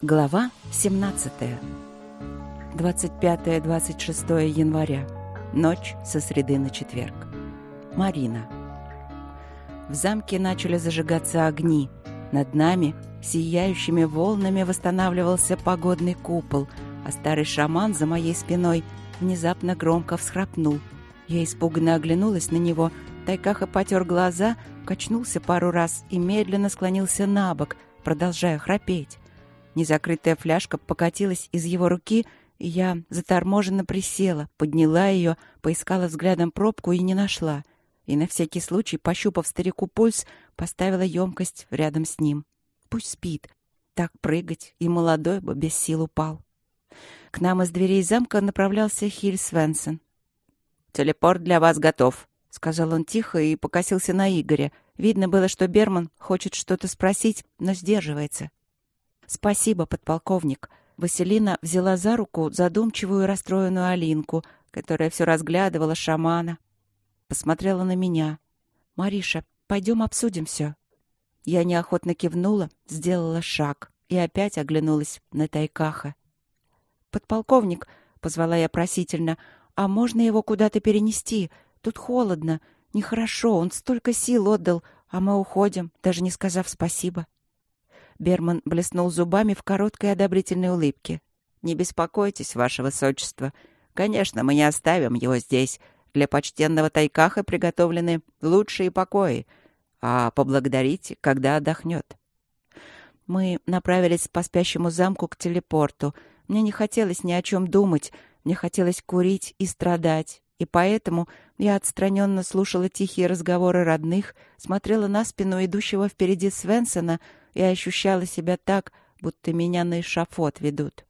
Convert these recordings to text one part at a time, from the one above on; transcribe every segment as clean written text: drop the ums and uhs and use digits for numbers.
Глава 17. 25-26 января. Ночь со среды на четверг. Марина. В замке начали зажигаться огни. Над нами сияющими волнами восстанавливался погодный купол, а старый шаман за моей спиной внезапно громко всхрапнул. Я испуганно оглянулась на него. Тайкаха потер глаза, качнулся пару раз и медленно склонился на бок, продолжая храпеть. Незакрытая фляжка покатилась из его руки, и я заторможенно присела, подняла ее, поискала взглядом пробку и не нашла. И на всякий случай, пощупав старику пульс, поставила емкость рядом с ним. Пусть спит. Так прыгать, и молодой бы без сил упал. К нам из дверей замка направлялся Хиль Свенсон. «Телепорт для вас готов», — сказал он тихо и покосился на Игоря. Видно было, что Берман хочет что-то спросить, но сдерживается. «Спасибо, подполковник». Василина взяла за руку задумчивую и расстроенную Алинку, которая все разглядывала шамана. Посмотрела на меня. «Мариша, пойдем обсудим все». Я неохотно кивнула, сделала шаг и опять оглянулась на Тайкаха. «Подполковник», — позвала я просительно, — «а можно его куда-то перенести? Тут холодно, нехорошо, он столько сил отдал, а мы уходим, даже не сказав спасибо». Берман блеснул зубами в короткой одобрительной улыбке. «Не беспокойтесь, ваше высочество. Конечно, мы не оставим его здесь. Для почтенного Тайкаха приготовлены лучшие покои. А поблагодарите, когда отдохнет». Мы направились по спящему замку к телепорту. Мне не хотелось ни о чем думать, мне хотелось курить и страдать. И поэтому я отстраненно слушала тихие разговоры родных, смотрела на спину идущего впереди Свенсона и ощущала себя так, будто меня на эшафот ведут.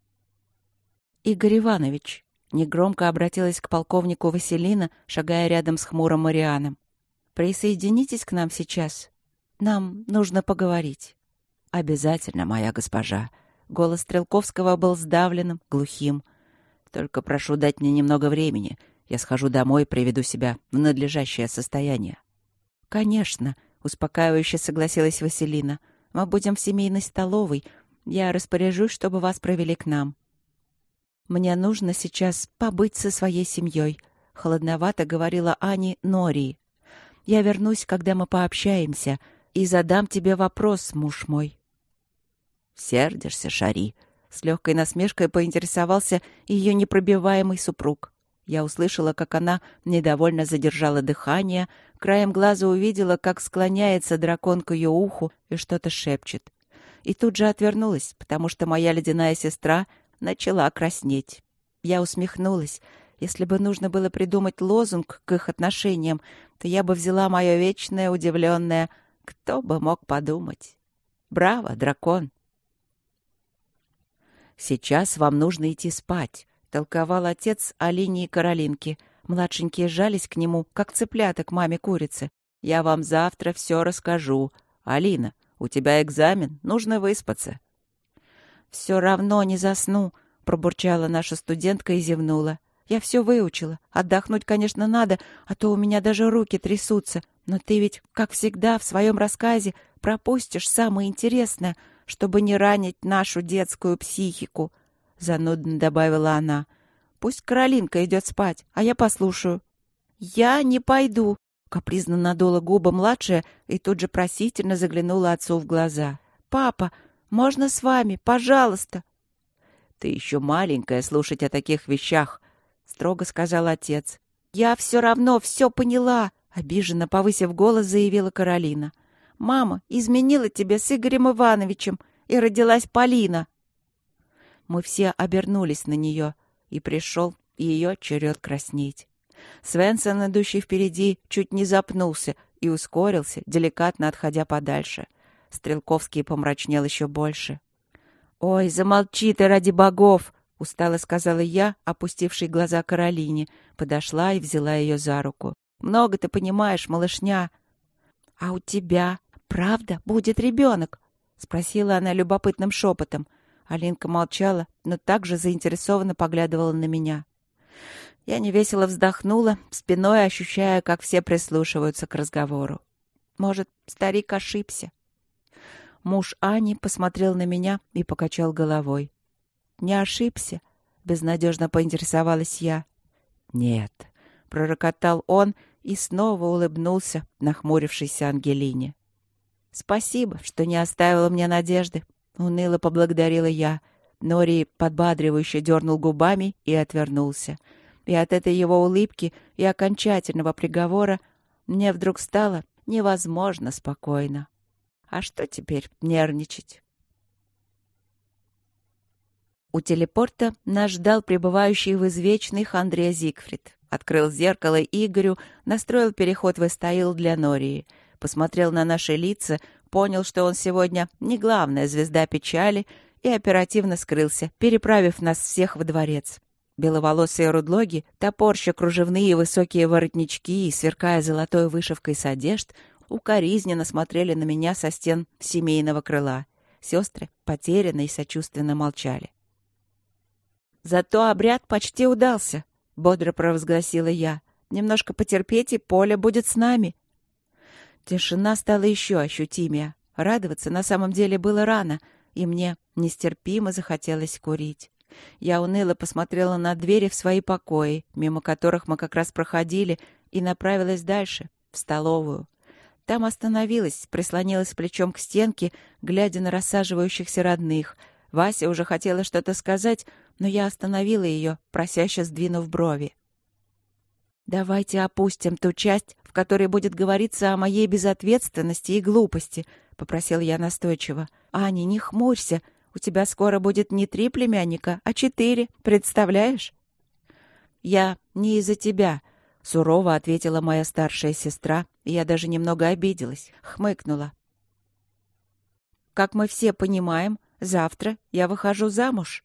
«Игорь Иванович», — негромко обратилась к полковнику Василина, шагая рядом с хмурым Марианом, — «присоединитесь к нам сейчас. Нам нужно поговорить». «Обязательно, моя госпожа». Голос Стрелковского был сдавленным, глухим. «Только прошу дать мне немного времени. Я схожу домой и приведу себя в надлежащее состояние». «Конечно», — успокаивающе согласилась Василина. «Мы будем в семейной столовой. Я распоряжусь, чтобы вас провели к нам». «Мне нужно сейчас побыть со своей семьей», — холодновато говорила Ани Нории. «Я вернусь, когда мы пообщаемся, и задам тебе вопрос, муж мой». «Сердишься, Шари?» — с легкой насмешкой поинтересовался ее непробиваемый супруг. Я услышала, как она недовольно задержала дыхание, краем глаза увидела, как склоняется дракон к ее уху и что-то шепчет. И тут же отвернулась, потому что моя ледяная сестра начала краснеть. Я усмехнулась. Если бы нужно было придумать лозунг к их отношениям, то я бы взяла мое вечное удивленное «Кто бы мог подумать?» «Браво, дракон!» «Сейчас вам нужно идти спать», — толковал отец Алине и Каролинке. Младшенькие сжались к нему, как цыплята к маме-курице. «Я вам завтра все расскажу. Алина, у тебя экзамен, нужно выспаться». «Все равно не засну», — пробурчала наша студентка и зевнула. «Я все выучила. Отдохнуть, конечно, надо, а то у меня даже руки трясутся. Но ты ведь, как всегда, в своем рассказе пропустишь самое интересное, чтобы не ранить нашу детскую психику», — занудно добавила она. «Пусть Каролинка идет спать, а я послушаю». «Я не пойду», — капризно надула губы младшая и тут же просительно заглянула отцу в глаза. «Папа, можно с вами, пожалуйста?» «Ты еще маленькая слушать о таких вещах», — строго сказал отец. «Я все равно все поняла», — обиженно повысив голос, заявила Каролина. «Мама изменила тебе с Игорем Ивановичем, и родилась Полина». Мы все обернулись на нее, и пришел ее черед краснеть. Свенсон, идущий впереди, чуть не запнулся и ускорился, деликатно отходя подальше. Стрелковский помрачнел еще больше. «Ой, замолчи ты, ради богов!» — устало сказала я, опустившей глаза Каролине, подошла и взяла ее за руку. «Много ты понимаешь, малышня». «А у тебя, правда, будет ребенок?» — спросила она любопытным шепотом. Алинка молчала, но также заинтересованно поглядывала на меня. Я невесело вздохнула, спиной ощущая, как все прислушиваются к разговору. Может, старик ошибся. Муж Ани посмотрел на меня и покачал головой. «Не ошибся?» — безнадежно поинтересовалась я. «Нет», — пророкотал он и снова улыбнулся нахмурившейся Ангелине. «Спасибо, что не оставила мне надежды», — уныло поблагодарила я. Нори подбадривающе дернул губами и отвернулся. И от этой его улыбки и окончательного приговора мне вдруг стало невозможно спокойно. А что теперь нервничать? У телепорта нас ждал пребывающий в извечных Андреа Зигфрид. Открыл зеркало Игорю, настроил переход в Эстаил для Нории. Посмотрел на наши лица, понял, что он сегодня не главная звезда печали, и оперативно скрылся, переправив нас всех во дворец. Беловолосые рудлоги, топорща кружевные высокие воротнички и сверкая золотой вышивкой с одежд, укоризненно смотрели на меня со стен семейного крыла. Сестры потерянно и сочувственно молчали. «Зато обряд почти удался», — бодро провозгласила я. «Немножко потерпеть, и Поля будет с нами». Тишина стала еще ощутимее. Радоваться на самом деле было рано, и мне нестерпимо захотелось курить. Я уныло посмотрела на двери в свои покои, мимо которых мы как раз проходили, и направилась дальше, в столовую. Там остановилась, прислонилась плечом к стенке, глядя на рассаживающихся родных. Вася уже хотела что-то сказать, но я остановила ее, просяще сдвинув брови. «Давайте опустим ту часть, в которой будет говориться о моей безответственности и глупости», — попросил я настойчиво. «Аня, не хмурься. У тебя скоро будет не 3 племянника, а 4. Представляешь?» «Я не из-за тебя», — сурово ответила моя старшая сестра, и я даже немного обиделась, хмыкнула. «Как мы все понимаем, завтра я выхожу замуж».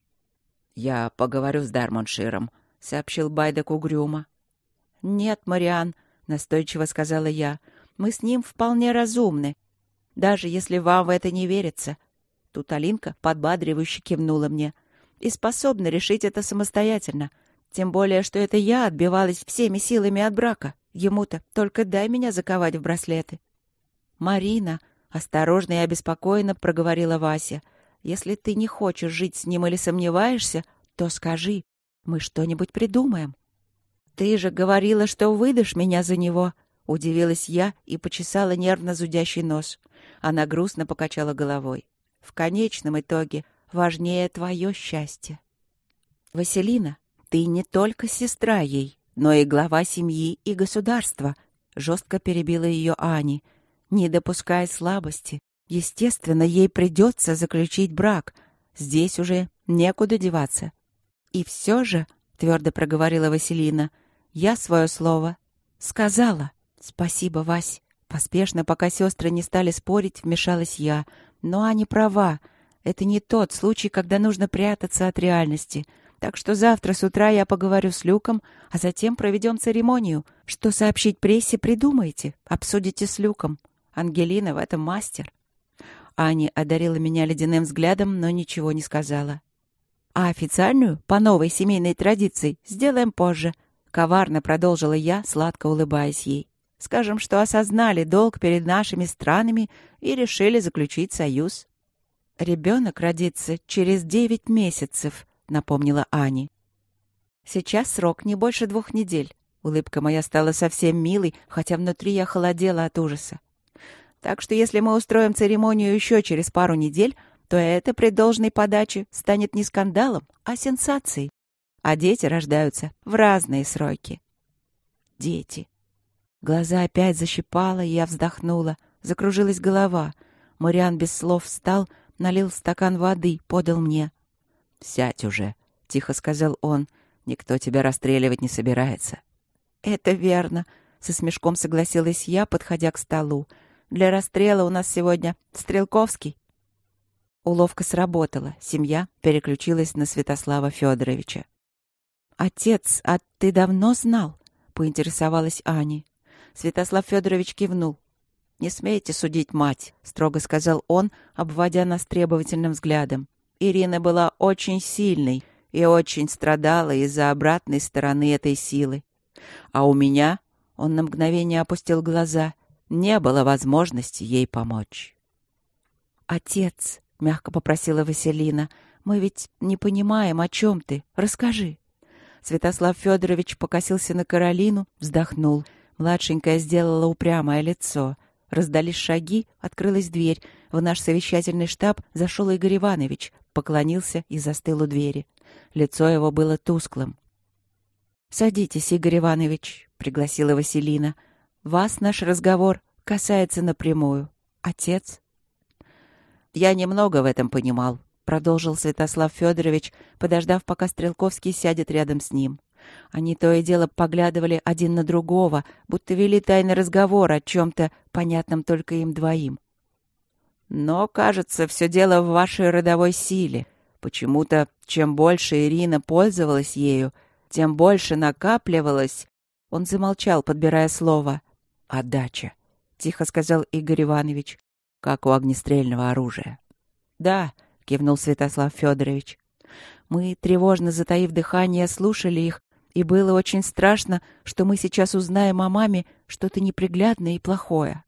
«Я поговорю с Дармонширом», — сообщил Байдек угрюмо. «Нет, Мариан», — настойчиво сказала я, — «мы с ним вполне разумны, даже если вам в это не верится». Тут Алинка подбадривающе кивнула мне. «И способна решить это самостоятельно. Тем более, что это я отбивалась всеми силами от брака. Ему-то только дай меня заковать в браслеты». «Марина», — осторожно и обеспокоенно проговорила Вася, — «если ты не хочешь жить с ним или сомневаешься, то скажи, мы что-нибудь придумаем». «Ты же говорила, что выдашь меня за него», — удивилась я и почесала нервно зудящий нос. Она грустно покачала головой. «В конечном итоге важнее твое счастье». «Василина, ты не только сестра ей, но и глава семьи и государства», — жестко перебила ее Ани. «Не допускай слабости. Естественно, ей придется заключить брак. Здесь уже некуда деваться». «И все же», — твердо проговорила Василина, — «я свое слово сказала». «Спасибо, Вась». Поспешно, пока сестры не стали спорить, вмешалась я. «Но Аня права. Это не тот случай, когда нужно прятаться от реальности. Так что завтра с утра я поговорю с Люком, а затем проведем церемонию. Что сообщить прессе, придумайте. Обсудите с Люком. Ангелина в этом мастер». Аня одарила меня ледяным взглядом, но ничего не сказала. «А официальную, по новой семейной традиции, сделаем позже», — коварно продолжила я, сладко улыбаясь ей. «Скажем, что осознали долг перед нашими странами и решили заключить союз». «Ребенок родится через 9 месяцев», — напомнила Ани. «Сейчас срок не больше 2 недель». Улыбка моя стала совсем милой, хотя внутри я холодела от ужаса. «Так что если мы устроим церемонию еще через пару недель, то это при должной подаче станет не скандалом, а сенсацией. А дети рождаются в разные сроки». Дети. Глаза опять защипало, и я вздохнула. Закружилась голова. Мариан без слов встал, налил стакан воды, подал мне. «Сядь уже», — тихо сказал он. «Никто тебя расстреливать не собирается». «Это верно», — со смешком согласилась я, подходя к столу. «Для расстрела у нас сегодня Стрелковский». Уловка сработала. Семья переключилась на Святослава Федоровича. «Отец, а ты давно знал?» — поинтересовалась Аня. Святослав Федорович кивнул. «Не смейте судить мать», — строго сказал он, обводя нас требовательным взглядом. «Ирина была очень сильной и очень страдала из-за обратной стороны этой силы. А у меня, — он на мгновение опустил глаза, — не было возможности ей помочь». «Отец», — мягко попросила Василина, — «мы ведь не понимаем, о чем ты. Расскажи». Святослав Федорович покосился на Каролину, вздохнул. Младшенькая сделала упрямое лицо. Раздались шаги, открылась дверь. В наш совещательный штаб зашел Игорь Иванович, поклонился и застыл у двери. Лицо его было тусклым. «Садитесь, Игорь Иванович», — пригласила Василина. «Вас наш разговор касается напрямую. Отец?» «Я немного в этом понимал», — продолжил Святослав Федорович, подождав, пока Стрелковский сядет рядом с ним. Они то и дело поглядывали один на другого, будто вели тайный разговор о чем-то, понятном только им двоим. «Но, кажется, все дело в вашей родовой силе. Почему-то, чем больше Ирина пользовалась ею, тем больше накапливалось...» Он замолчал, подбирая слово. «Отдача», — тихо сказал Игорь Иванович, — «как у огнестрельного оружия». «Да», — кивнул Святослав Федорович. Мы, тревожно затаив дыхание, слушали их, и было очень страшно, что мы сейчас узнаем о маме что-то неприглядное и плохое.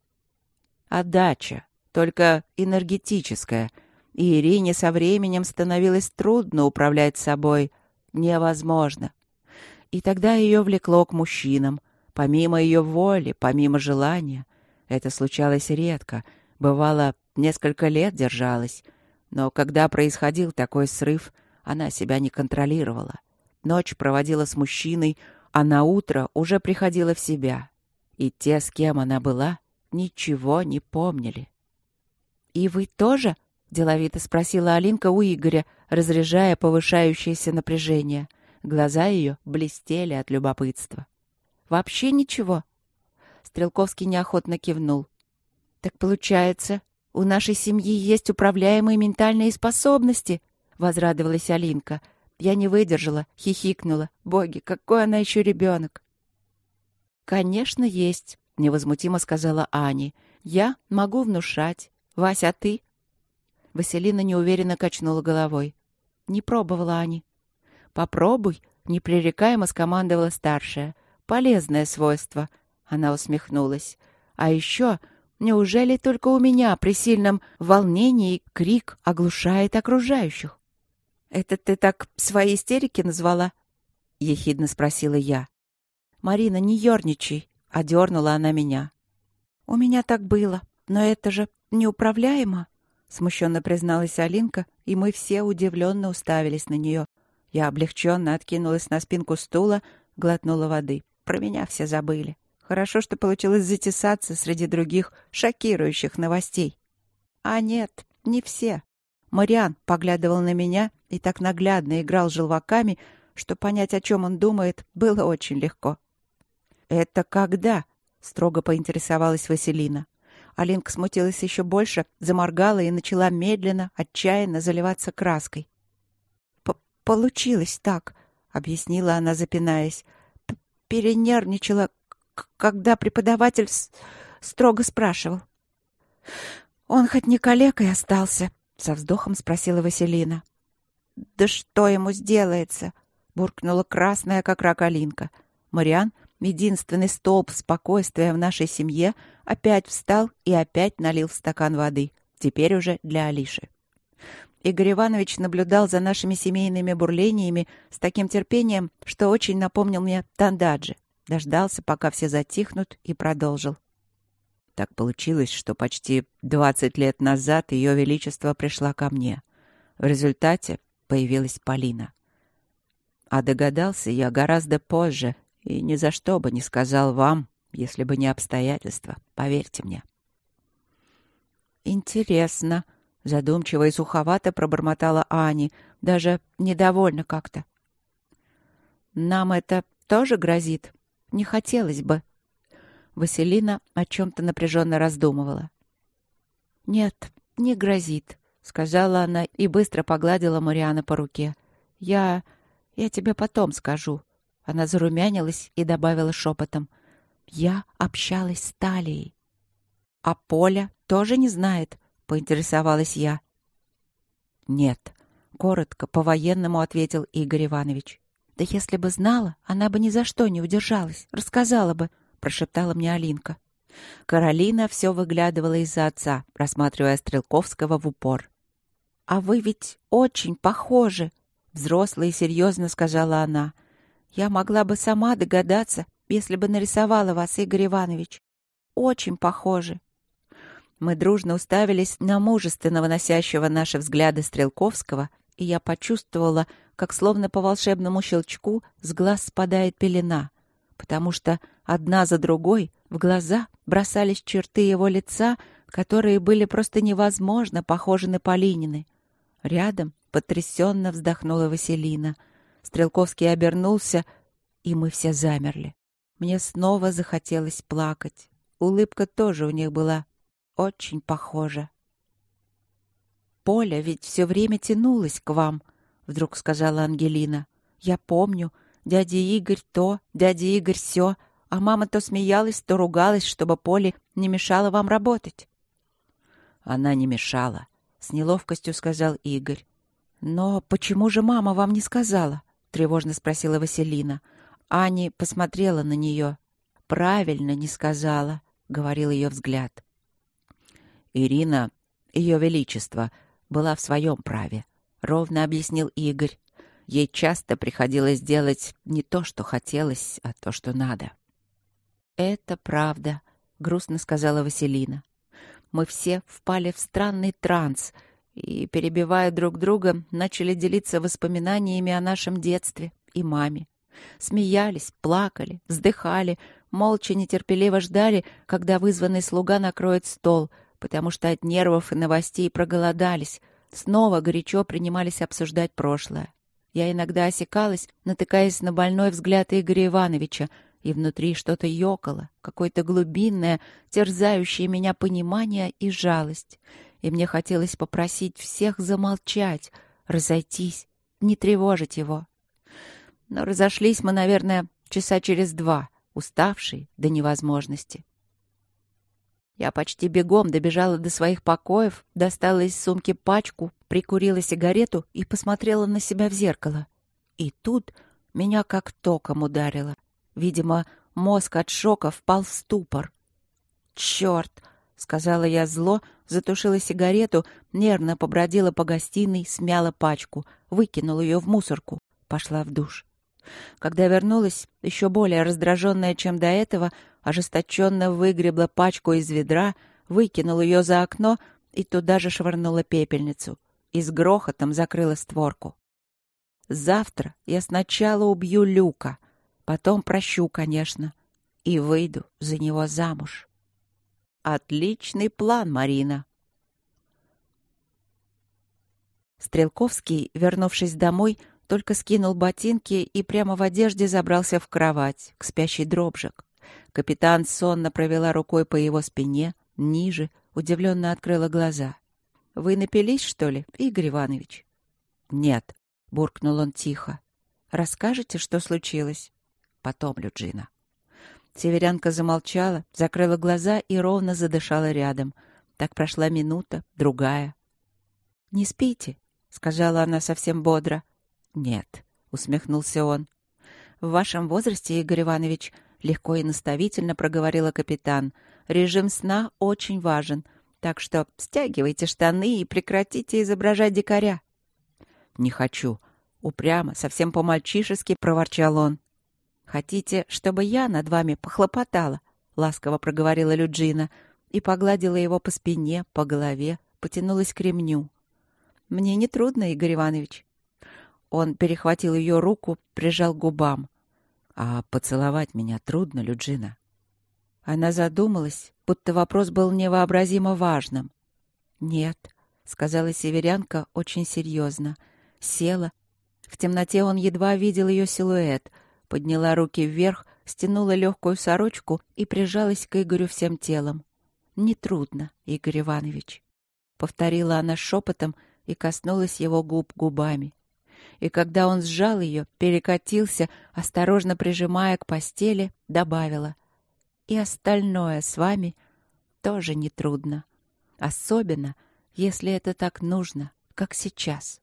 Отдача, только энергетическая, и Ирине со временем становилось трудно управлять собой, невозможно. И тогда ее влекло к мужчинам, помимо ее воли, помимо желания. Это случалось редко, бывало, несколько лет держалась, но когда происходил такой срыв, она себя не контролировала. Ночь проводила с мужчиной, а на утро уже приходила в себя. И те, с кем она была, ничего не помнили. «И вы тоже?» — деловито спросила Алинка у Игоря, разряжая повышающееся напряжение. Глаза ее блестели от любопытства. «Вообще ничего?» Стрелковский неохотно кивнул. «Так получается, у нашей семьи есть управляемые ментальные способности?» — возрадовалась Алинка. Я не выдержала, хихикнула. «Боги, какой она еще ребенок!» «Конечно, есть», — невозмутимо сказала Ани. «Я могу внушать. Вася, а ты?» Василина неуверенно качнула головой. «Не пробовала, Ани». «Попробуй», — непререкаемо скомандовала старшая. «Полезное свойство», — она усмехнулась. «А еще, неужели только у меня при сильном волнении крик оглушает окружающих?» «Это ты так свои истерики назвала?» — ехидно спросила я. «Марина, не ерничай», — одернула она меня. «У меня так было, но это же неуправляемо», — смущенно призналась Алинка, и мы все удивленно уставились на нее. Я облегченно откинулась на спинку стула, глотнула воды. Про меня все забыли. Хорошо, что получилось затесаться среди других шокирующих новостей. А нет, не все. Мариан поглядывал на меня и так наглядно играл желваками, что понять, о чем он думает, было очень легко. «Это когда?» — строго поинтересовалась Василина. Алинка смутилась еще больше, заморгала и начала медленно, отчаянно заливаться краской. «Получилось так», — объяснила она, запинаясь. «Перенервничала, когда преподаватель строго спрашивал». «Он хоть не калекой остался?» — со вздохом спросила Василина. «Да что ему сделается?» — буркнула красная, как рак Алинка. Мариан, единственный столб спокойствия в нашей семье, опять встал и опять налил в стакан воды, теперь уже для Алиши. Игорь Иванович наблюдал за нашими семейными бурлениями с таким терпением, что очень напомнил мне Тандаджи. Дождался, пока все затихнут, и продолжил. Так получилось, что почти 20 лет назад Ее Величество пришла ко мне. В результате появилась Полина. А догадался я гораздо позже, и ни за что бы не сказал вам, если бы не обстоятельства, поверьте мне. «Интересно», — задумчиво и суховато пробормотала Ани, даже недовольно как-то. «Нам это тоже грозит? Не хотелось бы». Василина о чем-то напряженно раздумывала. «Нет, не грозит», — сказала она и быстро погладила Мариана по руке. «Я тебе потом скажу». Она зарумянилась и добавила шепотом. «Я общалась с Талией». «А Поля тоже не знает?» — поинтересовалась я. «Нет», — коротко, по-военному ответил Игорь Иванович. «Да если бы знала, она бы ни за что не удержалась, рассказала бы», — прошептала мне Алинка. Каролина все выглядывала из-за отца, рассматривая Стрелковского в упор. «А вы ведь очень похожи», — взросло и серьезно сказала она. «Я могла бы сама догадаться, если бы нарисовала вас, Игорь Иванович. Очень похожи». Мы дружно уставились на мужественно выносящего наши взгляды Стрелковского, и я почувствовала, как словно по волшебному щелчку с глаз спадает пелена, потому что одна за другой в глаза бросались черты его лица, которые были просто невозможно похожи на Полинины. Рядом потрясенно вздохнула Василина. Стрелковский обернулся, и мы все замерли. Мне снова захотелось плакать. Улыбка тоже у них была очень похожа. «Поля ведь все время тянулась к вам», — вдруг сказала Ангелина. «Я помню, дядя Игорь то, дядя Игорь сё, а мама то смеялась, то ругалась, чтобы Поле не мешала вам работать». «Она не мешала», — с неловкостью сказал Игорь. «Но почему же мама вам не сказала?» — тревожно спросила Василина. Аня посмотрела на нее. «Правильно не сказала», — говорил ее взгляд. «Ирина, ее величество, была в своем праве», — ровно объяснил Игорь. «Ей часто приходилось делать не то, что хотелось, а то, что надо». «Это правда», — грустно сказала Василина. Мы все впали в странный транс и, перебивая друг друга, начали делиться воспоминаниями о нашем детстве и маме. Смеялись, плакали, вздыхали, молча нетерпеливо ждали, когда вызванный слуга накроет стол, потому что от нервов и новостей проголодались, снова горячо принимались обсуждать прошлое. Я иногда осекалась, натыкаясь на больной взгляд Игоря Ивановича, и внутри что-то ёкало, какое-то глубинное, терзающее меня понимание и жалость. И мне хотелось попросить всех замолчать, разойтись, не тревожить его. Но разошлись мы, наверное, часа через 2, уставшие до невозможности. Я почти бегом добежала до своих покоев, достала из сумки пачку, прикурила сигарету и посмотрела на себя в зеркало. И тут меня как током ударило. Видимо, мозг от шока впал в ступор. «Черт!» — сказала я зло, затушила сигарету, нервно побродила по гостиной, смяла пачку, выкинула ее в мусорку, пошла в душ. Когда вернулась, еще более раздраженная, чем до этого, ожесточенно выгребла пачку из ведра, выкинула ее за окно и туда же швырнула пепельницу и с грохотом закрыла створку. Завтра я сначала убью Люка, потом прощу, конечно, и выйду за него замуж. Отличный план, Марина. Стрелковский, вернувшись домой, только скинул ботинки и прямо в одежде забрался в кровать, к спящей Дробжик. Капитан сонно провела рукой по его спине, ниже, удивленно открыла глаза. — Вы напились, что ли, Игорь Иванович? — Нет, — буркнул он тихо. — Расскажете, что случилось? — Потом, Люджина. Северянка замолчала, закрыла глаза и ровно задышала рядом. Так прошла минута, другая. — Не спите, — сказала она совсем бодро. «Нет», — усмехнулся он. «В вашем возрасте, Игорь Иванович, — легко и наставительно проговорила капитан, — режим сна очень важен, так что стягивайте штаны и прекратите изображать дикаря». «Не хочу», — упрямо, совсем по-мальчишески проворчал он. «Хотите, чтобы я над вами похлопотала?» — ласково проговорила Люджина и погладила его по спине, по голове, потянулась к ремню. «Мне не трудно, Игорь Иванович». Он перехватил ее руку, прижал к губам. «А поцеловать меня трудно, Люджина?» Она задумалась, будто вопрос был невообразимо важным. «Нет», — сказала северянка очень серьезно. Села. В темноте он едва видел ее силуэт. Подняла руки вверх, стянула легкую сорочку и прижалась к Игорю всем телом. «Не трудно, Игорь Иванович», — повторила она шепотом и коснулась его губ губами. И когда он сжал ее, перекатился, осторожно прижимая к постели, добавила: «И остальное с вами тоже нетрудно. Особенно, если это так нужно, как сейчас».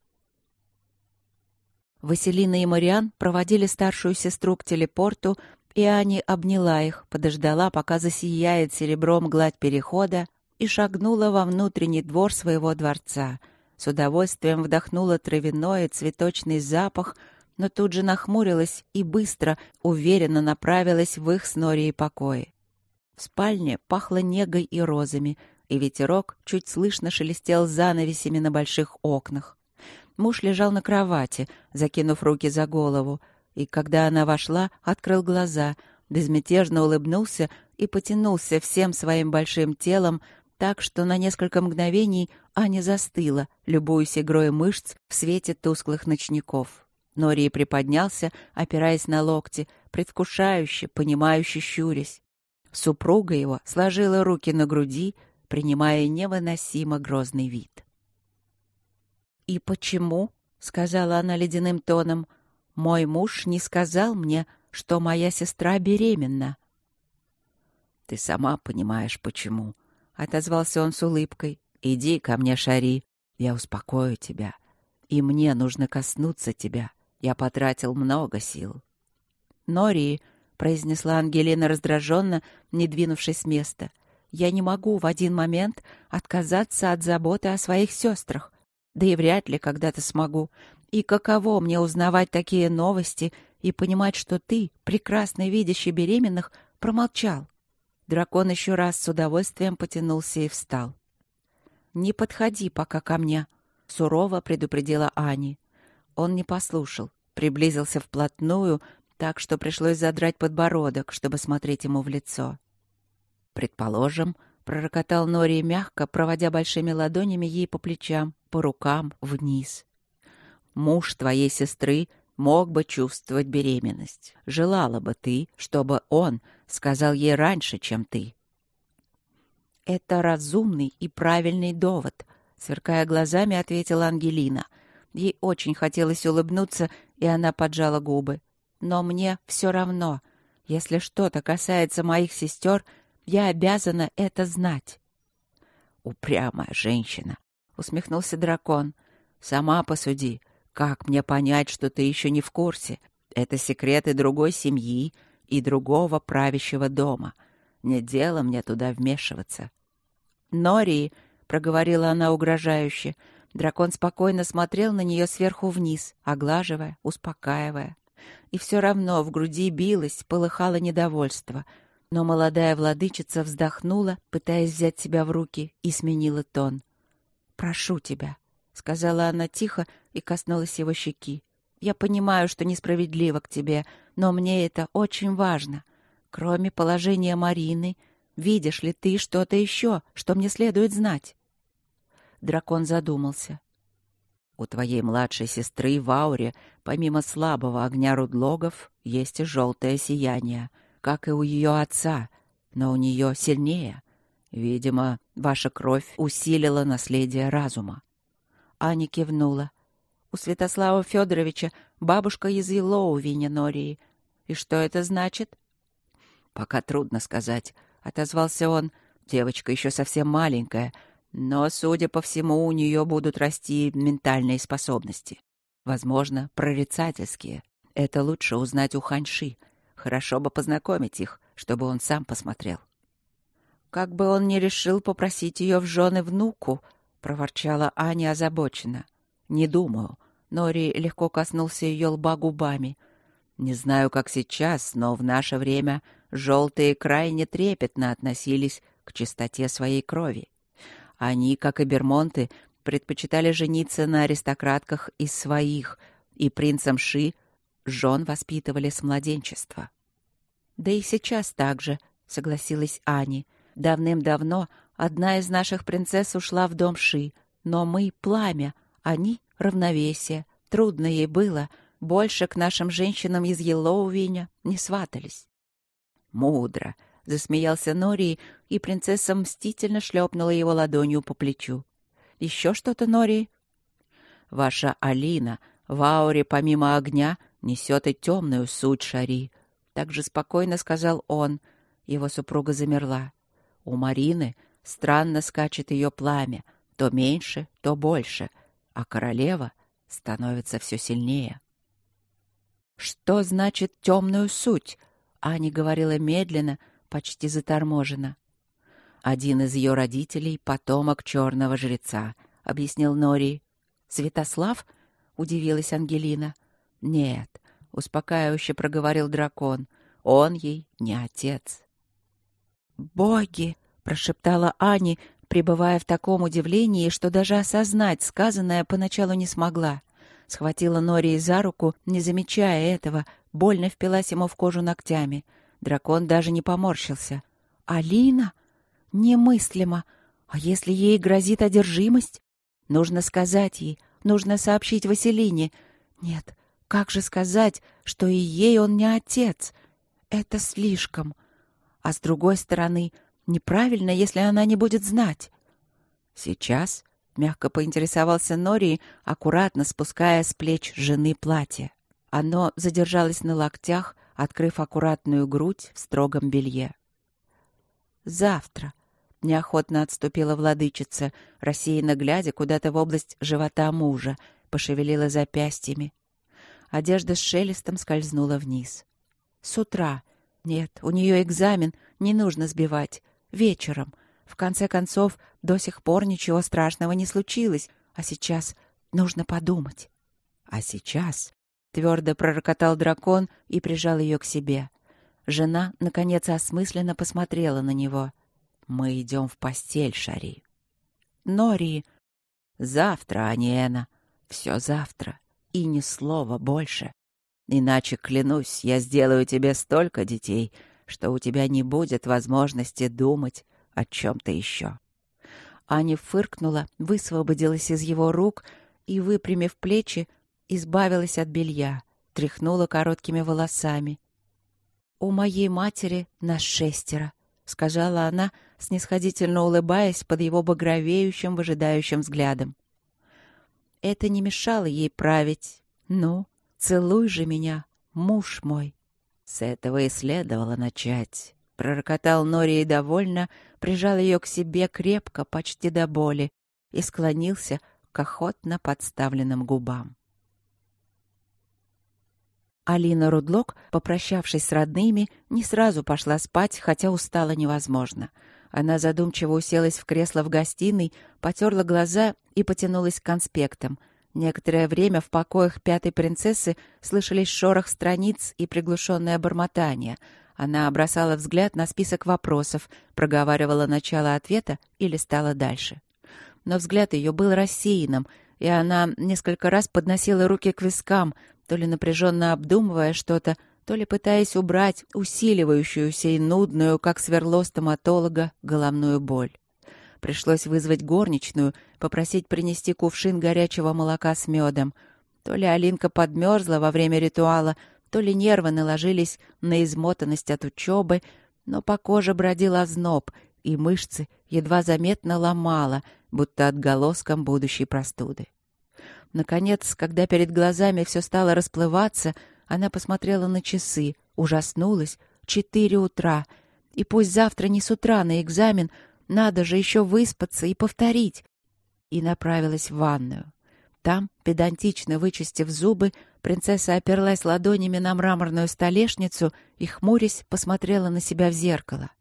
Василина и Мариан проводили старшую сестру к телепорту и Ани обняла их, подождала, пока засияет серебром гладь перехода, и шагнула во внутренний двор своего дворца. С удовольствием вдохнула травяной и цветочный запах, но тут же нахмурилась и быстро, уверенно направилась в их с Норией покои. В спальне пахло негой и розами, и ветерок чуть слышно шелестел занавесями на больших окнах. Муж лежал на кровати, закинув руки за голову, и когда она вошла, открыл глаза, безмятежно улыбнулся и потянулся всем своим большим телом, так что на несколько мгновений Аня застыла, любуясь игрой мышц в свете тусклых ночников. Норий приподнялся, опираясь на локти, предвкушающе, понимающе щурясь. Супруга его сложила руки на груди, принимая невыносимо грозный вид. «И почему, — сказала она ледяным тоном, — мой муж не сказал мне, что моя сестра беременна?» «Ты сама понимаешь, почему», — отозвался он с улыбкой. «Иди ко мне, Шари, я успокою тебя. И мне нужно коснуться тебя. Я потратил много сил». «Нории», — произнесла Ангелина раздраженно, не двинувшись с места, — «я не могу в один момент отказаться от заботы о своих сестрах. Да и вряд ли когда-то смогу. И каково мне узнавать такие новости и понимать, что ты, прекрасно видящий беременных, промолчал?» Дракон еще раз с удовольствием потянулся и встал. «Не подходи пока ко мне», — сурово предупредила Ани. Он не послушал, приблизился вплотную, так что пришлось задрать подбородок, чтобы смотреть ему в лицо. «Предположим», — пророкотал Норий мягко, проводя большими ладонями ей по плечам, по рукам, вниз. «Муж твоей сестры мог бы чувствовать беременность. Желала бы ты, чтобы он сказал ей раньше, чем ты». «Это разумный и правильный довод», — сверкая глазами, ответила Ангелина. Ей очень хотелось улыбнуться, и она поджала губы. «Но мне все равно. Если что-то касается моих сестер, я обязана это знать». «Упрямая женщина», — усмехнулся дракон. «Сама посуди. Как мне понять, что ты еще не в курсе? Это секреты другой семьи и другого правящего дома. Не дело мне туда вмешиваться». «Нории», — проговорила она угрожающе. Дракон спокойно смотрел на нее сверху вниз, оглаживая, успокаивая. И все равно в груди билось, полыхало недовольство. Но молодая владычица вздохнула, пытаясь взять себя в руки, и сменила тон. «Прошу тебя», — сказала она тихо и коснулась его щеки. «Я понимаю, что несправедливо к тебе, но мне это очень важно. Кроме положения Марины, видишь ли ты что-то еще, что мне следует знать?» Дракон задумался. «У твоей младшей сестры в ауре, помимо слабого огня рудлогов, есть и желтое сияние, как и у ее отца, но у нее сильнее. Видимо, ваша кровь усилила наследие разума». Аня кивнула. «У Святослава Федоровича бабушка из Елоувиня, Нории. И что это значит?» «Пока трудно сказать», — отозвался он. «Девочка еще совсем маленькая, но, судя по всему, у нее будут расти ментальные способности. Возможно, прорицательские. Это лучше узнать у Ханьши. Хорошо бы познакомить их, чтобы он сам посмотрел». «Как бы он ни решил попросить ее в жены внуку», — проворчала Аня озабоченно. «Не думаю». Нори легко коснулся ее лба губами. «Не знаю, как сейчас, но в наше время желтые крайне трепетно относились к чистоте своей крови. Они, как и бермонты, предпочитали жениться на аристократках из своих, и принцам Ши жен воспитывали с младенчества». «Да и сейчас так же», — согласилась Ани. «Давным-давно одна из наших принцесс ушла в дом Ши, но мы — пламя, они — равновесие. Трудно ей было, больше к нашим женщинам из Елоувиня не сватались». «Мудро», — засмеялся Норий, и принцесса мстительно шлепнула его ладонью по плечу. «Еще что-то, Норий?» «Ваша Алина в ауре помимо огня несет и темную суть, Шари», — так же спокойно сказал он. Его супруга замерла. «У Марины странно скачет ее пламя, то меньше, то больше, а королева становится все сильнее». «Что значит темную суть?» Аня говорила медленно, почти заторможенно. «Один из ее родителей — потомок черного жреца», — объяснил Норий. «Святослав?» — удивилась Ангелина. «Нет», — успокаивающе проговорил дракон. «Он ей не отец». «Боги!» — прошептала Аня, пребывая в таком удивлении, что даже осознать сказанное поначалу не смогла. Схватила Нория за руку, не замечая этого, больно впилась ему в кожу ногтями. Дракон даже не поморщился. «Алина? Немыслимо! А если ей грозит одержимость? Нужно сказать ей, нужно сообщить Василине. Нет, как же сказать, что и ей он не отец? Это слишком. А с другой стороны, неправильно, если она не будет знать». «Сейчас?» — мягко поинтересовался Норий, аккуратно спуская с плеч жены платье. Оно задержалось на локтях, открыв аккуратную грудь в строгом белье. «Завтра», — неохотно отступила владычица, рассеянно глядя куда-то в область живота мужа, пошевелила запястьями. Одежда с шелестом скользнула вниз. «С утра. Нет, у нее экзамен, не нужно сбивать. Вечером. В конце концов, до сих пор ничего страшного не случилось, а сейчас нужно подумать». «А сейчас?» — твердо пророкотал дракон и прижал ее к себе. Жена, наконец, осмысленно посмотрела на него. «Мы идем в постель, Шари». «Нори!» «Завтра, Аниэна. Все завтра. И ни слова больше. Иначе, клянусь, я сделаю тебе столько детей, что у тебя не будет возможности думать о чем-то еще». Аня фыркнула, высвободилась из его рук и, выпрямив плечи, избавилась от белья, тряхнула короткими волосами. «У моей матери нас 6, — сказала она, снисходительно улыбаясь под его багровеющим, выжидающим взглядом. Это не мешало ей править. «Ну, целуй же меня, муж мой». «С этого и следовало начать», — пророкотал Норий довольно, прижал ее к себе крепко, почти до боли, и склонился к охотно подставленным губам. Алина Рудлок, попрощавшись с родными, не сразу пошла спать, хотя устала невозможно. Она задумчиво уселась в кресло в гостиной, потерла глаза и потянулась к конспектам. Некоторое время в покоях пятой принцессы слышались шорох страниц и приглушенное бормотание. Она бросала взгляд на список вопросов, проговаривала начало ответа и листала дальше. Но взгляд ее был рассеянным, и она несколько раз подносила руки к вискам, то ли напряженно обдумывая что-то, то ли пытаясь убрать усиливающуюся и нудную, как сверло стоматолога, головную боль. Пришлось вызвать горничную, попросить принести кувшин горячего молока с медом. То ли Алинка подмерзла во время ритуала, то ли нервы наложились на измотанность от учебы, но по коже бродил озноб, и мышцы едва заметно ломало, будто отголоском будущей простуды. Наконец, когда перед глазами все стало расплываться, она посмотрела на часы, ужаснулась. 4 утра. И пусть завтра не с утра на экзамен, надо же еще выспаться и повторить. И направилась в ванную. Там, педантично вычистив зубы, принцесса оперлась ладонями на мраморную столешницу и, хмурясь, посмотрела на себя в зеркало.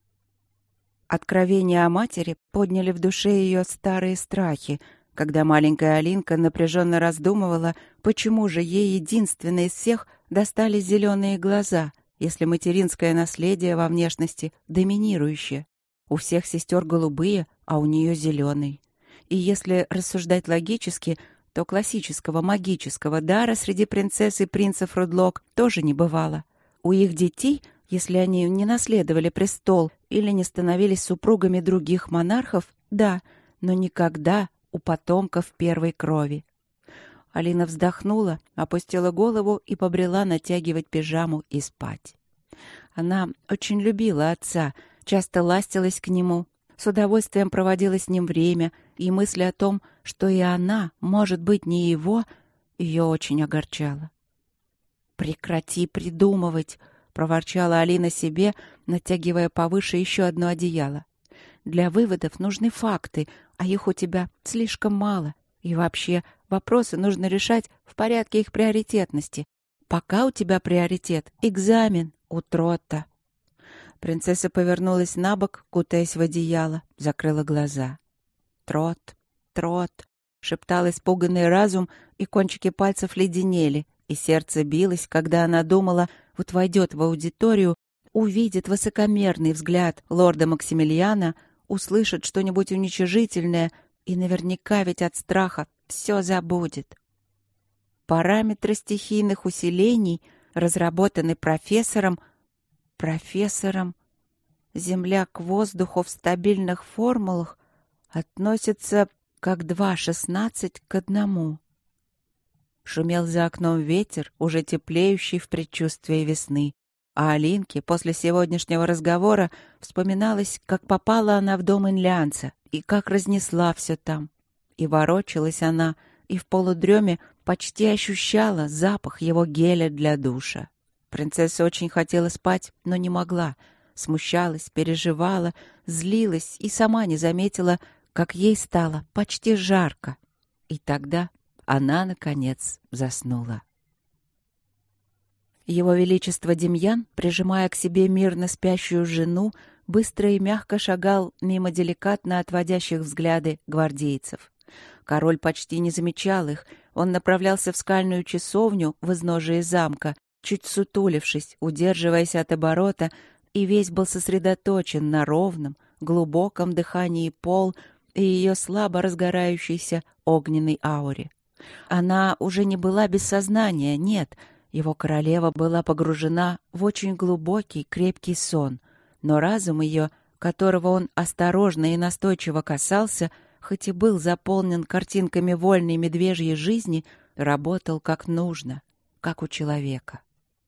Откровения о матери подняли в душе ее старые страхи, когда маленькая Алинка напряженно раздумывала, почему же ей единственной из всех достались зеленые глаза, если материнское наследие во внешности доминирующее. У всех сестер голубые, а у нее зеленый. И если рассуждать логически, то классического магического дара среди принцесс и принцев Рудлок тоже не бывало. У их детей, если они не наследовали престол или не становились супругами других монархов, да, но никогда у потомков первой крови. Алина вздохнула, опустила голову и побрела натягивать пижаму и спать. Она очень любила отца, часто ластилась к нему, с удовольствием проводила с ним время, и мысль о том, что и она, может быть, не его, ее очень огорчала. «Прекрати придумывать!» — проворчала Алина себе, натягивая повыше еще одно одеяло. «Для выводов нужны факты, а их у тебя слишком мало. И вообще, вопросы нужно решать в порядке их приоритетности. Пока у тебя приоритет — экзамен у Тротта». Принцесса повернулась на бок, кутаясь в одеяло, закрыла глаза. «Трот, Трот», — шептал испуганный разум, и кончики пальцев леденели, и сердце билось, когда она думала, вот войдет в аудиторию, увидит высокомерный взгляд лорда Максимилиана, услышит что-нибудь уничижительное и наверняка ведь от страха все забудет. Параметры стихийных усилений разработаны профессором. Земля к воздуху в стабильных формулах относится как 2,16 к 1. Шумел за окном ветер, уже теплеющий в предчувствии весны. А Алинке после сегодняшнего разговора вспоминалось, как попала она в дом инлянца и как разнесла все там. И ворочалась она, и в полудреме почти ощущала запах его геля для душа. Принцесса очень хотела спать, но не могла. Смущалась, переживала, злилась и сама не заметила, как ей стало почти жарко. И тогда она, наконец, заснула. Его Величество Демьян, прижимая к себе мирно спящую жену, быстро и мягко шагал мимо деликатно отводящих взгляды гвардейцев. Король почти не замечал их, он направлялся в скальную часовню в изножии замка, чуть сутулившись, удерживаясь от оборота, и весь был сосредоточен на ровном, глубоком дыхании Пол и ее слабо разгорающейся огненной ауре. Она уже не была без сознания, нет, его королева была погружена в очень глубокий, крепкий сон, но разум ее, которого он осторожно и настойчиво касался, хоть и был заполнен картинками вольной медвежьей жизни, работал как нужно, как у человека.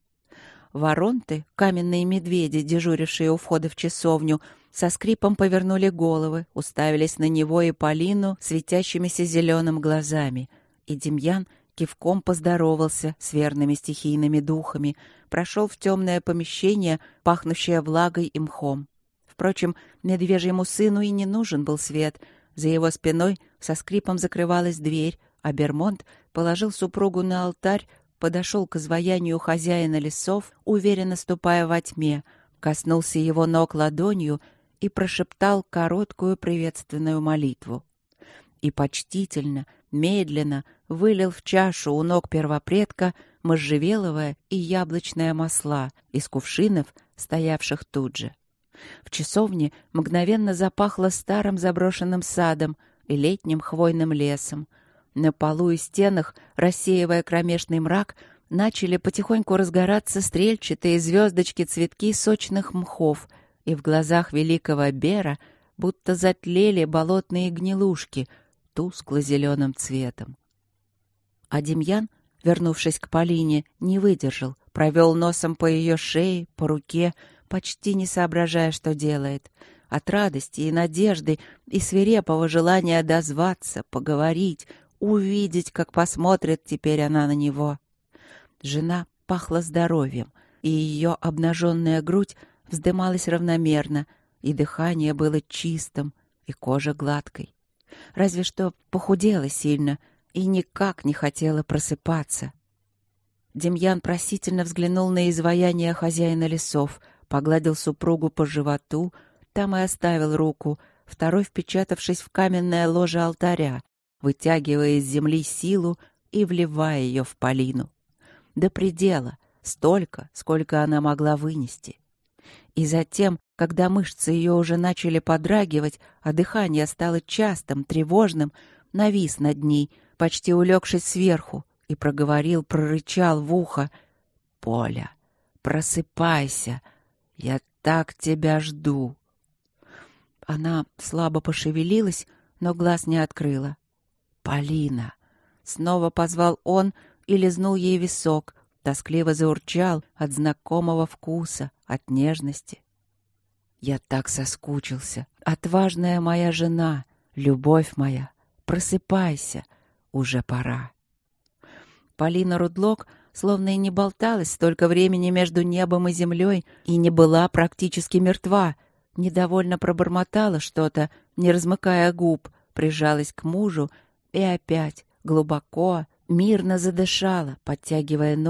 Воронты, каменные медведи, дежурившие у входа в часовню, со скрипом повернули головы, уставились на него и Полину светящимися зеленым глазами, и Демьян кивком поздоровался с верными стихийными духами, прошел в темное помещение, пахнущее влагой и мхом. Впрочем, медвежьему сыну и не нужен был свет. За его спиной со скрипом закрывалась дверь, а Бермонт положил супругу на алтарь, подошел к изваянию хозяина лесов, уверенно ступая во тьме, коснулся его ног ладонью и прошептал короткую приветственную молитву. И почтительно, медленно вылил в чашу у ног первопредка можжевеловое и яблочное масла из кувшинов, стоявших тут же. В часовне мгновенно запахло старым заброшенным садом и летним хвойным лесом. На полу и стенах, рассеивая кромешный мрак, начали потихоньку разгораться стрельчатые звездочки-цветки сочных мхов, и в глазах великого Бера будто затлели болотные гнилушки тускло-зеленым цветом. А Демьян, вернувшись к Полине, не выдержал, провел носом по ее шее, по руке, почти не соображая, что делает. От радости и надежды и свирепого желания дозваться, поговорить, увидеть, как посмотрит теперь она на него. Жена пахла здоровьем, и ее обнаженная грудь вздымалась равномерно, и дыхание было чистым, и кожа гладкой. Разве что похудела сильно и никак не хотела просыпаться. Демьян просительно взглянул на изваяние хозяина лесов, погладил супругу по животу, там и оставил руку, второй впечатавшись в каменное ложе алтаря, вытягивая из земли силу и вливая ее в Полину. До предела, столько, сколько она могла вынести. И затем, когда мышцы ее уже начали подрагивать, а дыхание стало частым, тревожным, навис над ней, почти улегшись сверху, и проговорил, прорычал в ухо: «Поля, просыпайся, я так тебя жду». Она слабо пошевелилась, но глаз не открыла. «Полина!» — снова позвал он и лизнул ей висок, тоскливо заурчал от знакомого вкуса, от нежности. «Я так соскучился! Отважная моя жена, любовь моя, просыпайся, уже пора!» Полина Рудлок словно и не болталась столько времени между небом и землей и не была практически мертва, недовольно пробормотала что-то, не размыкая губ, прижалась к мужу и опять глубоко, мирно задышала, подтягивая ноги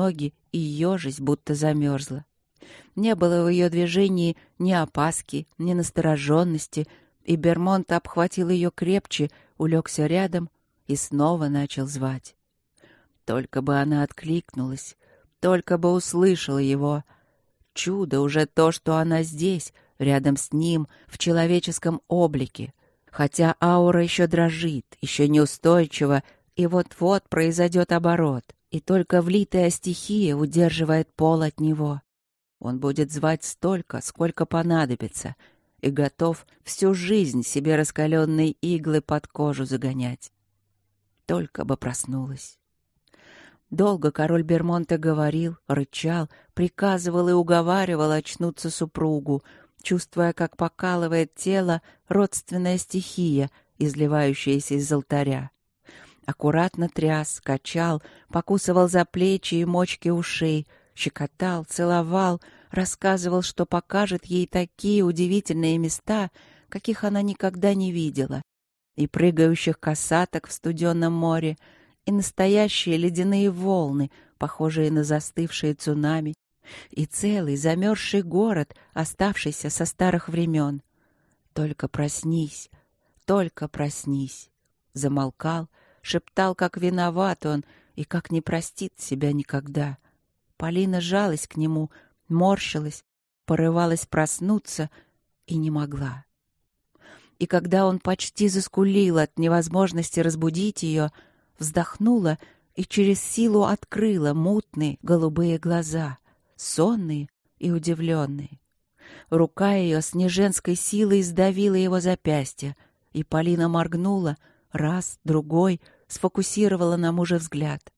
и ежись, будто замерзла. Не было в ее движении ни опаски, ни настороженности, и Бермонт обхватил ее крепче, улегся рядом и снова начал звать. Только бы она откликнулась, только бы услышала его. Чудо уже то, что она здесь, рядом с ним, в человеческом облике, хотя аура еще дрожит, еще неустойчива, и вот-вот произойдет оборот, и только влитая стихия удерживает пол от него. Он будет звать столько, сколько понадобится, и готов всю жизнь себе раскаленные иглы под кожу загонять. Только бы проснулась. Долго король Бермонте говорил, рычал, приказывал и уговаривал очнуться супругу, чувствуя, как покалывает тело родственная стихия, изливающаяся из алтаря. Аккуратно тряс, качал, покусывал за плечи и мочки ушей, щекотал, целовал, рассказывал, что покажет ей такие удивительные места, каких она никогда не видела, и прыгающих косаток в студенном море, и настоящие ледяные волны, похожие на застывшие цунами, и целый замерзший город, оставшийся со старых времен. «Только проснись, только проснись!» Замолкал, шептал, как виноват он и как не простит себя никогда. Полина жалась к нему, морщилась, порывалась проснуться и не могла. И когда он почти заскулил от невозможности разбудить ее, вздохнула и через силу открыла мутные голубые глаза, сонные и удивленные. Рука ее с неженской силой сдавила его запястье, и Полина моргнула, раз, другой, сфокусировала на муже взгляд.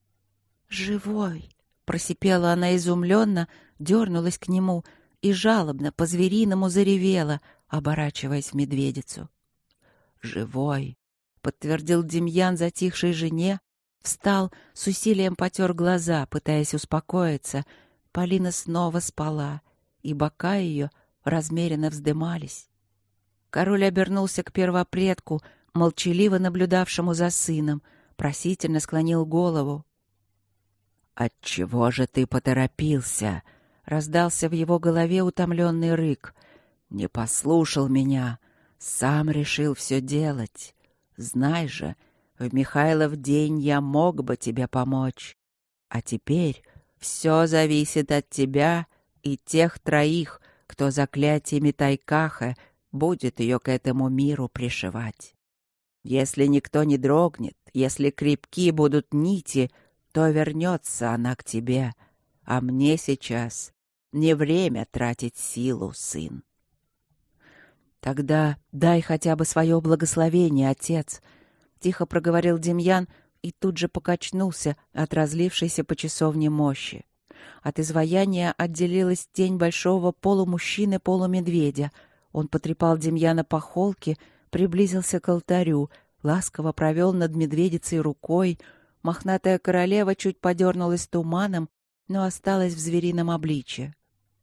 «Живой!» — просипела она изумленно, дернулась к нему и жалобно по-звериному заревела, оборачиваясь в медведицу. «Живой!» — подтвердил Демьян затихшей жене, встал, с усилием потер глаза, пытаясь успокоиться. Полина снова спала, и бока ее размеренно вздымались. Король обернулся к первопредку, молчаливо наблюдавшему за сыном, просительно склонил голову. «Отчего же ты поторопился?» — раздался в его голове утомленный рык. «Не послушал меня, сам решил все делать. Знай же, в Михайлов день я мог бы тебе помочь. А теперь все зависит от тебя и тех троих, кто заклятиями Тайкаха будет ее к этому миру пришивать. Если никто не дрогнет, если крепки будут нити, то вернется она к тебе. А мне сейчас не время тратить силу, сын». «Тогда дай хотя бы свое благословение, отец», — тихо проговорил Демьян и тут же покачнулся от разлившейся по часовне мощи. От изваяния отделилась тень большого полумужчины-полумедведя. Он потрепал Демьяна по холке, приблизился к алтарю, ласково провел над медведицей рукой. Мохнатая королева чуть подернулась туманом, но осталась в зверином обличье.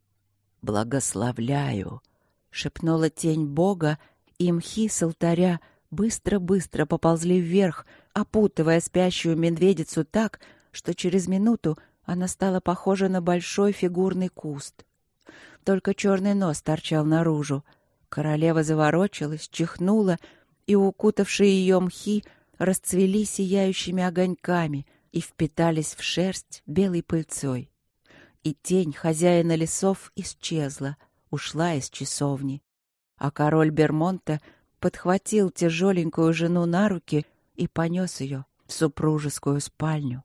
«Благословляю!» — шепнула тень бога, и мхи с алтаря быстро-быстро поползли вверх, опутывая спящую медведицу так, что через минуту она стала похожа на большой фигурный куст. Только черный нос торчал наружу. Королева заворочилась, чихнула, и укутавшие ее мхи расцвели сияющими огоньками и впитались в шерсть белой пыльцой. И тень хозяина лесов исчезла, ушла из часовни. А король Бермонте подхватил тяжеленькую жену на руки и понес ее в супружескую спальню.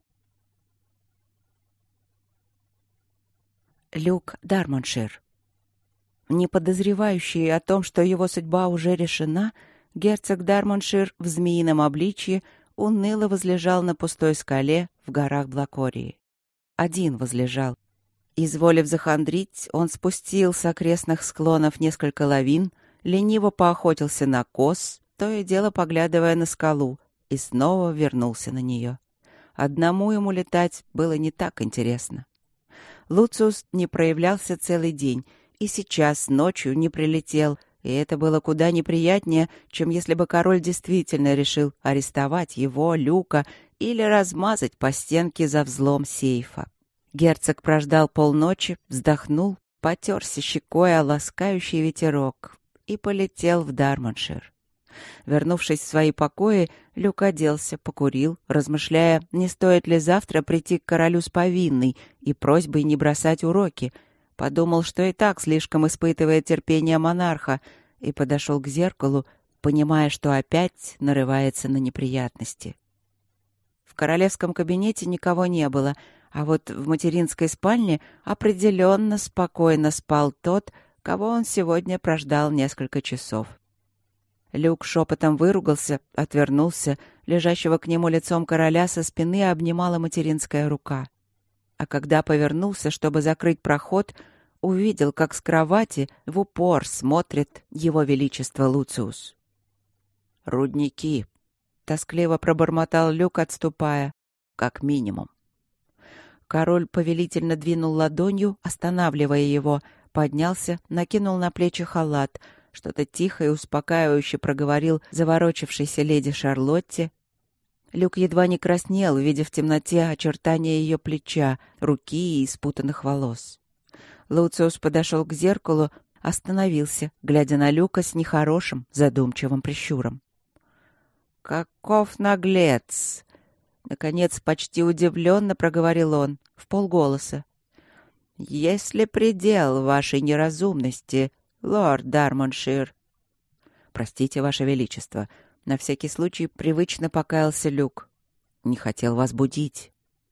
Люк Дармоншир. Не подозревающий о том, что его судьба уже решена, герцог Дармоншир в змеином обличье уныло возлежал на пустой скале в горах Блакории. Один возлежал. Изволив захандрить, он спустил с окрестных склонов несколько лавин, лениво поохотился на коз, то и дело поглядывая на скалу, и снова вернулся на нее. Одному ему летать было не так интересно. Луциус не проявлялся целый день, и сейчас ночью не прилетел, и это было куда неприятнее, чем если бы король действительно решил арестовать его, Люка, или размазать по стенке за взлом сейфа. Герцог прождал полночи, вздохнул, потерся щекой о ласкающий ветерок и полетел в Дармоншир. Вернувшись в свои покои, Люк оделся, покурил, размышляя, не стоит ли завтра прийти к королю с повинной и просьбой не бросать уроки. Подумал, что и так слишком испытывает терпение монарха, и подошел к зеркалу, понимая, что опять нарывается на неприятности. В королевском кабинете никого не было, а вот в материнской спальне определенно спокойно спал тот, кого он сегодня прождал несколько часов. Люк шепотом выругался, отвернулся, лежащего к нему лицом короля со спины обнимала материнская рука. А когда повернулся, чтобы закрыть проход, увидел, как с кровати в упор смотрит его величество Луциус. «Рудники», — тоскливо пробормотал Люк, отступая, — «как минимум». Король повелительно двинул ладонью, останавливая его, поднялся, накинул на плечи халат, что-то тихо и успокаивающе проговорил заворочившейся леди Шарлотте. Люк едва не краснел, увидев в темноте очертания ее плеча, руки и спутанных волос. Луциус подошел к зеркалу, остановился, глядя на Люка с нехорошим, задумчивым прищуром. «Каков наглец!» Наконец, почти удивленно проговорил он, вполголоса. «Есть ли предел вашей неразумности, лорд Дармоншир?» «Простите, ваше величество», — на всякий случай привычно покаялся Люк. «Не хотел вас будить».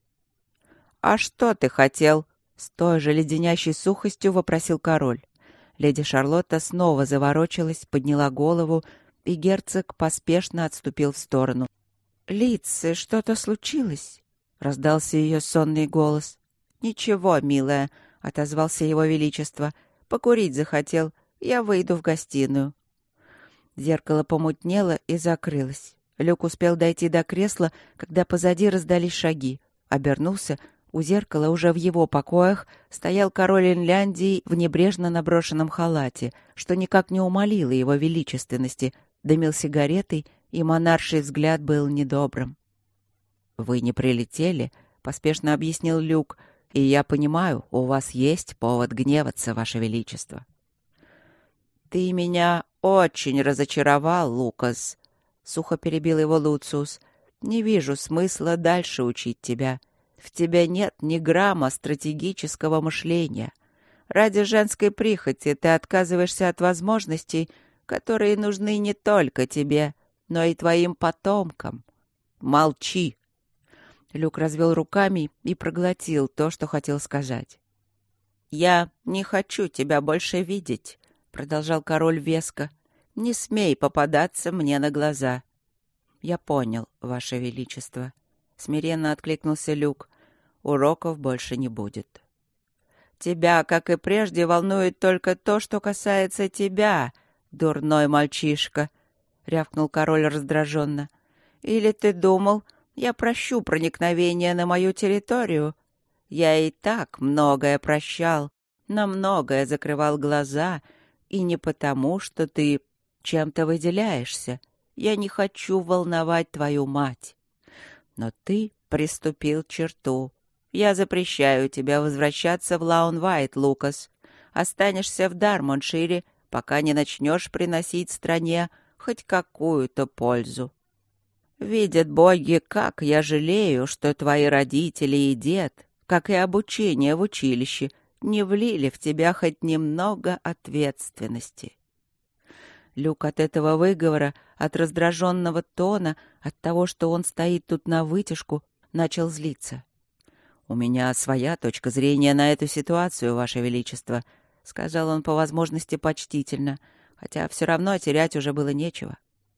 «А что ты хотел?» — с той же леденящей сухостью вопросил король. Леди Шарлотта снова заворочилась, подняла голову, и герцог поспешно отступил в сторону. «Литце, что-то случилось?» — раздался ее сонный голос. «Ничего, милая», — отозвался его величество. «Покурить захотел. Я выйду в гостиную». Зеркало помутнело и закрылось. Люк успел дойти до кресла, когда позади раздались шаги. Обернулся. У зеркала уже в его покоях стоял король Инляндии в небрежно наброшенном халате, что никак не умалило его величественности, дымил сигаретой, и монарший взгляд был недобрым. «Вы не прилетели», — поспешно объяснил Люк, — «и я понимаю, у вас есть повод гневаться, ваше величество». «Ты меня очень разочаровал, Лукас», — сухо перебил его Луциус. «Не вижу смысла дальше учить тебя. В тебе нет ни грамма стратегического мышления. Ради женской прихоти ты отказываешься от возможностей, которые нужны не только тебе, но и твоим потомкам. Молчи!» Люк развел руками и проглотил то, что хотел сказать. «Я не хочу тебя больше видеть», — продолжал король веско. «Не смей попадаться мне на глаза». «Я понял, ваше величество», — смиренно откликнулся Люк. «Уроков больше не будет». «Тебя, как и прежде, волнует только то, что касается тебя, дурной мальчишка», — рявкнул король раздраженно. «Или ты думал, я прощу проникновение на мою территорию? Я и так многое прощал, на многое закрывал глаза, и не потому, что ты чем-то выделяешься. Я не хочу волновать твою мать. Но ты приступил черту. Я запрещаю тебе возвращаться в Лаунвайт, Лукас. Останешься в Дармоншире, пока не начнешь приносить стране хоть какую-то пользу. Видят боги, как я жалею, что твои родители и дед, как и обучение в училище, не влили в тебя хоть немного ответственности». Люк от этого выговора, от раздраженного тона, от того, что он стоит тут навытяжку, начал злиться. «У меня своя точка зрения на эту ситуацию, ваше величество», — сказал он по возможности почтительно, хотя все равно терять уже было нечего.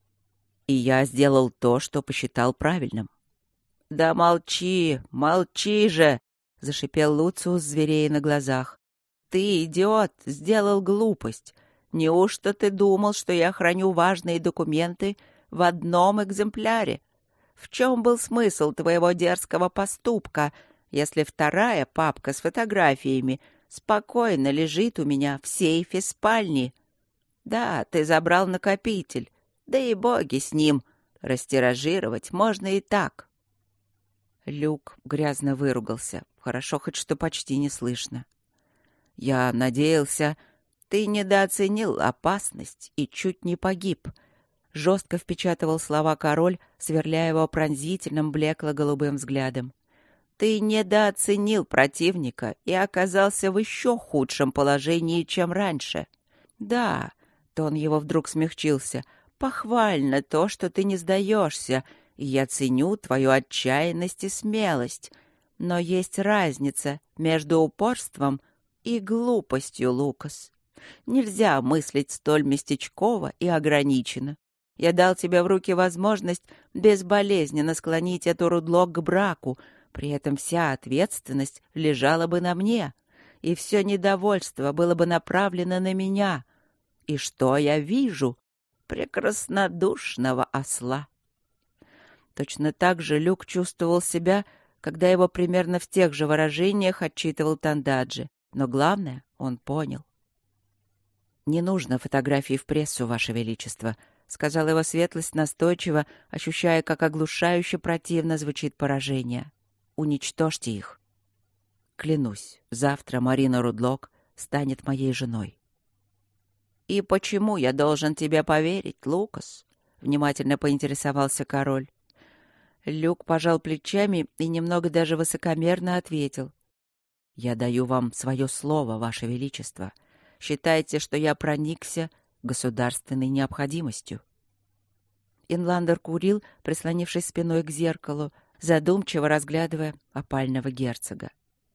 «И я сделал то, что посчитал правильным». «Да молчи, молчи же!» — зашипел Луциус, зверея на глазах. «Ты, идиот, сделал глупость. Неужто ты думал, что я храню важные документы в одном экземпляре? В чем был смысл твоего дерзкого поступка, если вторая папка с фотографиями спокойно лежит у меня в сейфе спальни? Да, ты забрал накопитель, да и боги с ним. Растиражировать можно и так». Люк грязно выругался. Хорошо хоть что почти не слышно. «Я надеялся, ты недооценил опасность и чуть не погиб», — жестко впечатывал слова король, сверляя его пронзительным блекло-голубым взглядом. «Ты недооценил противника и оказался в еще худшем положении, чем раньше. Да», — тон его вдруг смягчился, — «похвально то, что ты не сдаешься, и я ценю твою отчаянность и смелость. Но есть разница между упорством и глупостью, Лукас. Нельзя мыслить столь местечково и ограниченно. Я дал тебе в руки возможность безболезненно склонить эту Рудлок к браку, при этом вся ответственность лежала бы на мне, и все недовольство было бы направлено на меня. И что я вижу? Прекраснодушного осла». Точно так же Люк чувствовал себя, когда его примерно в тех же выражениях отчитывал Тандаджи. Но главное, он понял. «Не нужно фотографий в прессу, Ваше Величество», — сказала его светлость настойчиво, ощущая, как оглушающе противно звучит поражение. «Уничтожьте их. Клянусь, завтра Марина Рудлок станет моей женой». «И почему я должен тебе поверить, Лукас?» — внимательно поинтересовался король. Люк пожал плечами и немного даже высокомерно ответил. «Я даю вам свое слово, Ваше Величество. Считайте, что я проникся государственной необходимостью». Инландер курил, прислонившись спиной к зеркалу, задумчиво разглядывая опального герцога.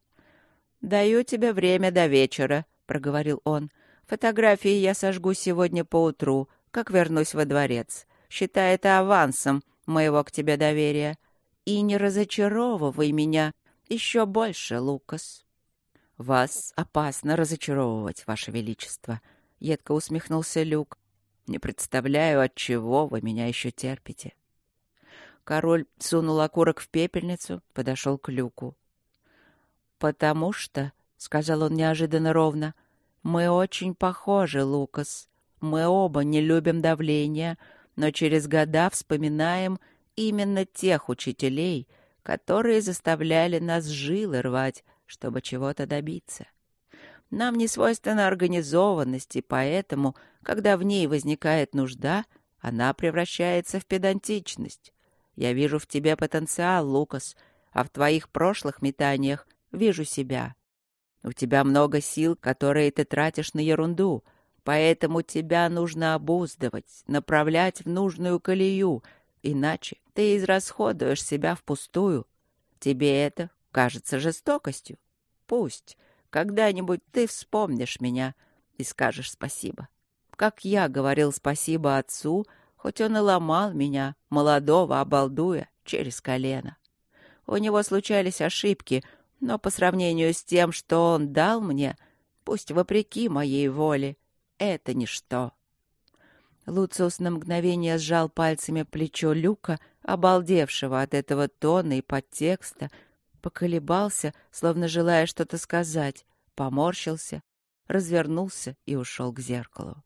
«Даю тебе время до вечера», — проговорил он. «Фотографии я сожгу сегодня поутру, как вернусь во дворец. Считай это авансом моего к тебе доверия. И не разочаровывай меня еще больше, Лукас». «Вас опасно разочаровывать, Ваше Величество», — едко усмехнулся Люк. «Не представляю, от чего вы меня еще терпите». Король сунул окурок в пепельницу, подошел к Люку. «Потому что», — сказал он неожиданно ровно, — «мы очень похожи, Лукас. Мы оба не любим давления, но через года вспоминаем именно тех учителей, которые заставляли нас жилы рвать, чтобы чего-то добиться. Нам не свойственна организованность, и поэтому, когда в ней возникает нужда, она превращается в педантичность. Я вижу в тебе потенциал, Лукас, а в твоих прошлых метаниях вижу себя. У тебя много сил, которые ты тратишь на ерунду, поэтому тебя нужно обуздывать, направлять в нужную колею, иначе ты израсходуешь себя впустую. Тебе это кажется жестокостью. Пусть когда-нибудь ты вспомнишь меня и скажешь спасибо. Как я говорил спасибо отцу, хоть он и ломал меня, молодого, обалдуя, через колено. У него случались ошибки, но по сравнению с тем, что он дал мне, пусть вопреки моей воле, это ничто. Луциус на мгновение сжал пальцами плечо Люка, обалдевшего от этого тона и подтекста, поколебался, словно желая что-то сказать, поморщился, развернулся и ушел к зеркалу.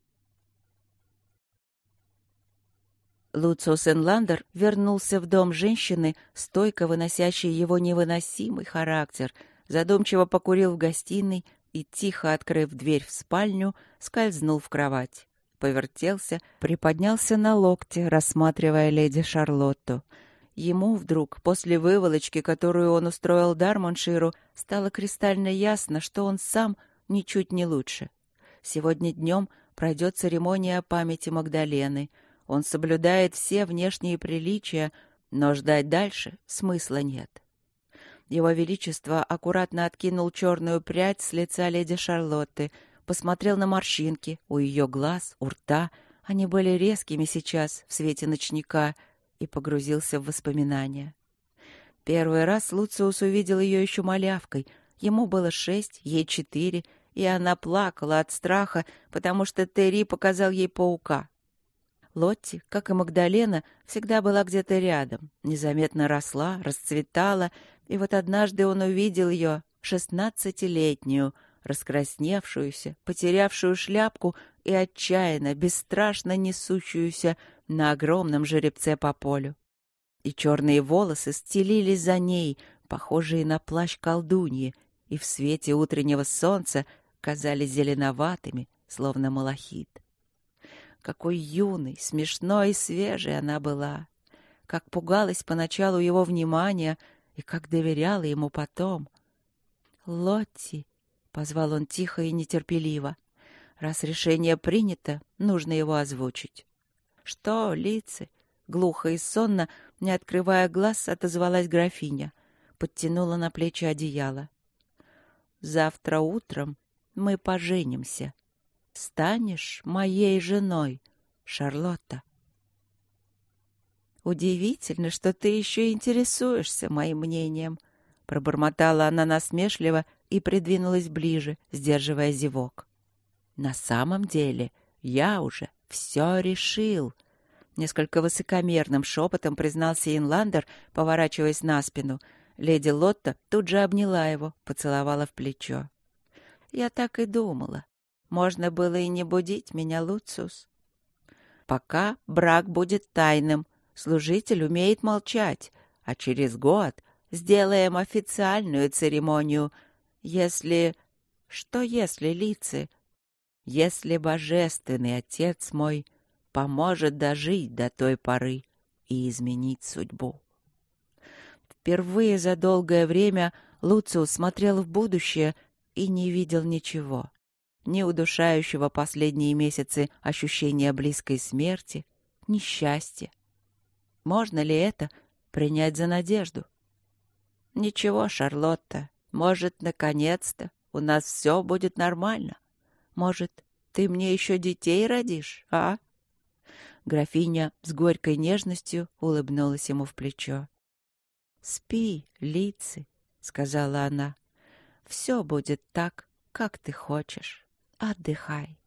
Луциус Инландер вернулся в дом женщины, стойко выносящей его невыносимый характер, задумчиво покурил в гостиной и, тихо открыв дверь в спальню, скользнул в кровать. Повертелся, приподнялся на локте, рассматривая леди Шарлотту. Ему вдруг, после выволочки, которую он устроил Дармонширу, стало кристально ясно, что он сам ничуть не лучше. Сегодня днем пройдет церемония памяти Магдалены. Он соблюдает все внешние приличия, но ждать дальше смысла нет. Его Величество аккуратно откинул черную прядь с лица леди Шарлотты, посмотрел на морщинки у ее глаз, у рта. Они были резкими сейчас в свете ночника, и погрузился в воспоминания. Первый раз Луциус увидел ее еще малявкой. Ему было 6, ей 4, и она плакала от страха, потому что Терри показал ей паука. Лотти, как и Магдалена, всегда была где-то рядом, незаметно росла, расцветала, и вот однажды он увидел ее, 16-летнюю, раскрасневшуюся, потерявшую шляпку и отчаянно, бесстрашно несущуюся на огромном жеребце по полю. и черные волосы стелились за ней, похожие на плащ колдуньи, и в свете утреннего солнца казались зеленоватыми, словно малахит. Какой юной, смешной и свежей она была! Как пугалась поначалу его внимания и как доверяла ему потом. «Лотти!» — позвал он тихо и нетерпеливо. «Раз решение принято, нужно его озвучить». «Что, Лици?» — глухо и сонно, не открывая глаз, отозвалась графиня. Подтянула на плечи одеяло. «Завтра утром мы поженимся. Станешь моей женой, Шарлотта». «Удивительно, что ты еще интересуешься моим мнением», — пробормотала она насмешливо и придвинулась ближе, сдерживая зевок. «На самом деле я уже все решил», — несколько высокомерным шепотом признался Инландер, поворачиваясь на спину. Леди Лотта тут же обняла его, поцеловала в плечо. «Я так и думала. Можно было и не будить меня, Луциус. Пока брак будет тайным, служитель умеет молчать, а через год сделаем официальную церемонию, если... Что если, Лици? Если божественный отец мой поможет дожить до той поры и изменить судьбу». Впервые за долгое время Луциус смотрел в будущее и не видел ничего. Ни удушающего последние месяцы ощущения близкой смерти, ни счастья. Можно ли это принять за надежду? «Ничего, Шарлотта, может, наконец-то у нас все будет нормально. Может, ты мне еще детей родишь, а?» Графиня с горькой нежностью улыбнулась ему в плечо. «Спи, Лици», — сказала она. «Все будет так, как ты хочешь. Отдыхай».